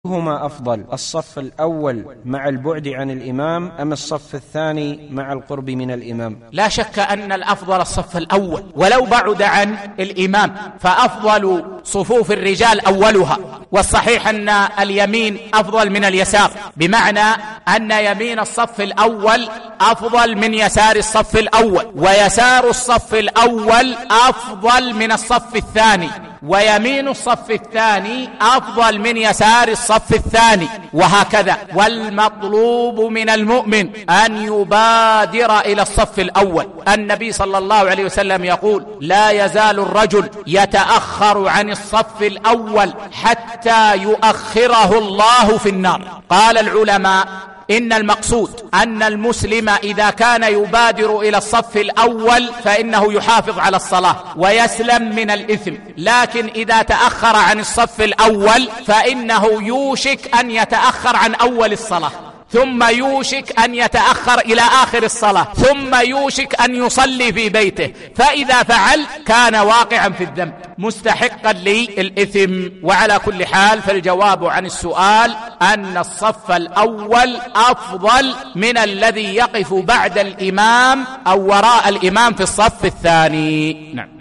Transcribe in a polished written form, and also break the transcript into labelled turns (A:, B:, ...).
A: هما أفضل، الصف الأول مع البعد عن الإمام أم الصف الثاني مع القرب من الإمام؟
B: لا شك أن الأفضل الصف الأول ولو بعد عن الإمام، فأفضل صفوف الرجال أولها، والصحيح أن اليمين أفضل من اليسار، بمعنى أن يمين الصف الأول أفضل من يسار الصف الأول، ويسار الصف الأول أفضل من الصف الثاني، ويمين الصف الثاني أفضل من يسار الصف الثاني، وهكذا. والمطلوب من المؤمن أن يبادر إلى الصف الأول. النبي صلى الله عليه وسلم يقول: لا يزال الرجل يتأخر عن الصف الأول حتى يؤخره الله في النار. قال العلماء: إن المقصود أن المسلم إذا كان يبادر إلى الصف الأول فإنه يحافظ على الصلاة ويسلم من الإثم، لكن إذا تأخر عن الصف الأول فإنه يوشك أن يتأخر عن أول الصلاة، ثم يوشك أن يتأخر إلى آخر الصلاة، ثم يوشك أن يصلي في بيته، فإذا فعل كان واقعا في الذنب مستحقا للإثم. وعلى كل حال فالجواب عن السؤال أن الصف الأول أفضل من الذي يقف بعد الإمام أو وراء الإمام في الصف الثاني. نعم.